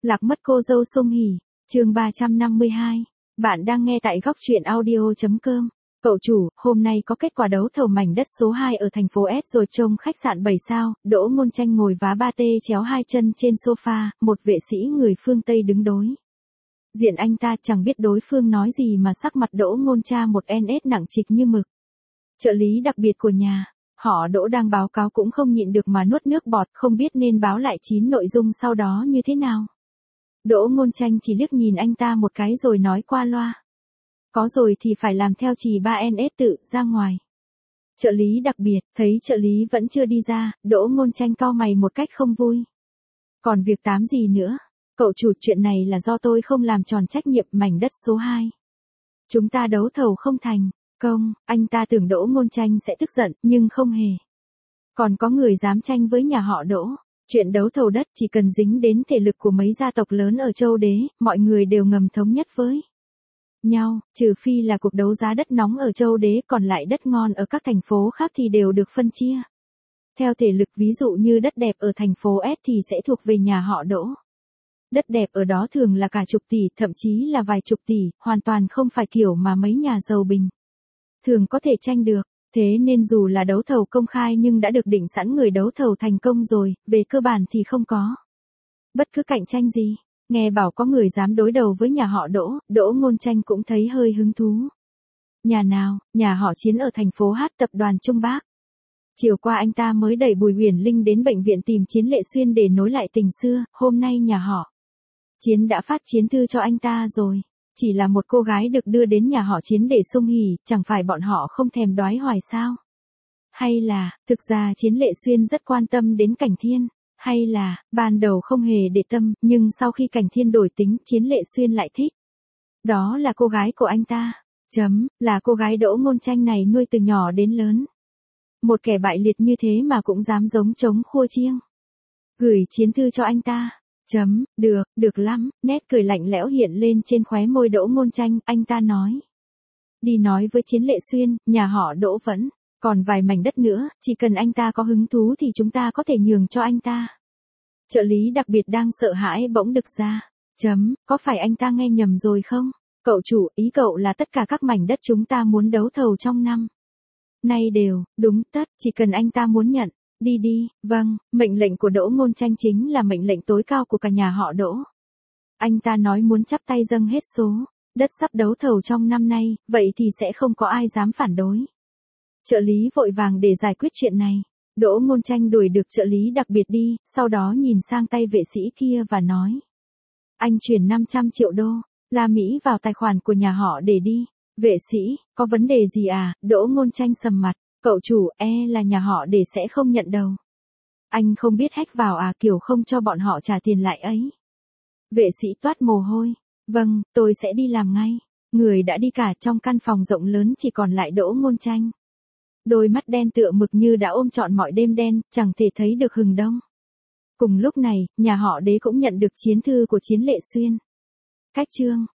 Lạc mất cô dâu Sung Hỉ, chương 352. Bạn đang nghe tại góc truyện audio.com. Cậu chủ, hôm nay có kết quả đấu thầu mảnh đất số 2 ở thành phố S rồi trông khách sạn 7 sao, Đỗ Ngôn Tranh ngồi vá ba tê chéo hai chân trên sofa, một vệ sĩ người phương Tây đứng đối diện anh ta, chẳng biết đối phương nói gì mà sắc mặt Đỗ Ngôn Cha một NS nặng trịch như mực. Trợ lý đặc biệt của nhà họ Đỗ đang báo cáo cũng không nhịn được mà nuốt nước bọt, không biết nên báo lại 9 nội dung sau đó như thế nào. Đỗ Ngôn Tranh chỉ liếc nhìn anh ta một cái rồi nói qua loa. Có rồi thì phải làm theo chỉ 3NS tự ra ngoài. Trợ lý đặc biệt, thấy trợ lý vẫn chưa đi ra, Đỗ Ngôn Tranh cau mày một cách không vui. Còn việc tám gì nữa? Cậu chủ, chuyện này là do tôi không làm tròn trách nhiệm mảnh đất số 2. Chúng ta đấu thầu không thành công, anh ta tưởng Đỗ Ngôn Tranh sẽ tức giận, nhưng không hề. Còn có người dám tranh với nhà họ Đỗ. Chuyện đấu thầu đất chỉ cần dính đến thể lực của mấy gia tộc lớn ở châu Đế, mọi người đều ngầm thống nhất với nhau, trừ phi là cuộc đấu giá đất nóng ở châu Đế, còn lại đất ngon ở các thành phố khác thì đều được phân chia theo thể lực, ví dụ như đất đẹp ở thành phố S thì sẽ thuộc về nhà họ Đỗ. Đất đẹp ở đó thường là cả chục tỷ, thậm chí là vài chục tỷ, hoàn toàn không phải kiểu mà mấy nhà giàu bình thường có thể tranh được. Thế nên dù là đấu thầu công khai nhưng đã được định sẵn người đấu thầu thành công rồi, về cơ bản thì không có bất cứ cạnh tranh gì. Nghe bảo có người dám đối đầu với nhà họ Đỗ, Đỗ Ngôn Tranh cũng thấy hơi hứng thú. Nhà nào? Nhà họ Chiến ở thành phố H, tập đoàn Trung Bắc. Chiều qua anh ta mới đẩy Bùi Huyền Linh đến bệnh viện tìm Chiến Lệ Xuyên để nối lại tình xưa, hôm nay nhà họ Chiến đã phát chiến thư cho anh ta rồi. Chỉ là một cô gái được đưa đến nhà họ Chiến để Sung Hỉ, chẳng phải bọn họ không thèm đoái hoài sao? Hay là, thực ra Chiến Lệ Xuyên rất quan tâm đến Cảnh Thiên? Hay là, ban đầu không hề để tâm, nhưng sau khi Cảnh Thiên đổi tính, Chiến Lệ Xuyên lại thích? Đó là cô gái của anh ta. Là cô gái Đỗ Ngôn Tranh này nuôi từ nhỏ đến lớn. Một kẻ bại liệt như thế mà cũng dám giống trống khua chiêng. Gửi chiến thư cho anh ta. Được lắm, nét cười lạnh lẽo hiện lên trên khóe môi Đỗ Ngôn Tranh, anh ta nói. Đi nói với Chiến Lệ Xuyên, nhà họ Đỗ vẫn còn vài mảnh đất nữa, chỉ cần anh ta có hứng thú thì chúng ta có thể nhường cho anh ta. Trợ lý đặc biệt đang sợ hãi bỗng đực ra. Có phải anh ta nghe nhầm rồi không? Cậu chủ, ý cậu là tất cả các mảnh đất chúng ta muốn đấu thầu trong năm nay đều, đúng tất, chỉ cần anh ta muốn nhận. Đi, vâng, mệnh lệnh của Đỗ Ngôn Tranh chính là mệnh lệnh tối cao của cả nhà họ Đỗ. Anh ta nói muốn chắp tay dâng hết số đất sắp đấu thầu trong năm nay, vậy thì sẽ không có ai dám phản đối. Trợ lý vội vàng để giải quyết chuyện này. Đỗ Ngôn Tranh đuổi được trợ lý đặc biệt đi, sau đó nhìn sang tay vệ sĩ kia và nói. Anh chuyển 500 triệu đô la Mỹ vào tài khoản của nhà họ để đi. Vệ sĩ, có vấn đề gì à? Đỗ Ngôn Tranh sầm mặt. Cậu chủ, là nhà họ để sẽ không nhận đâu. Anh không biết hack vào à, kiểu không cho bọn họ trả tiền lại ấy. Vệ sĩ toát mồ hôi. Vâng, tôi sẽ đi làm ngay. Người đã đi cả, trong căn phòng rộng lớn chỉ còn lại Đỗ Ngôn Tranh. Đôi mắt đen tựa mực như đã ôm trọn mọi đêm đen, chẳng thể thấy được hừng đông. Cùng lúc này, nhà họ Đế cũng nhận được chiến thư của Chiến Lệ Xuyên. Cách chương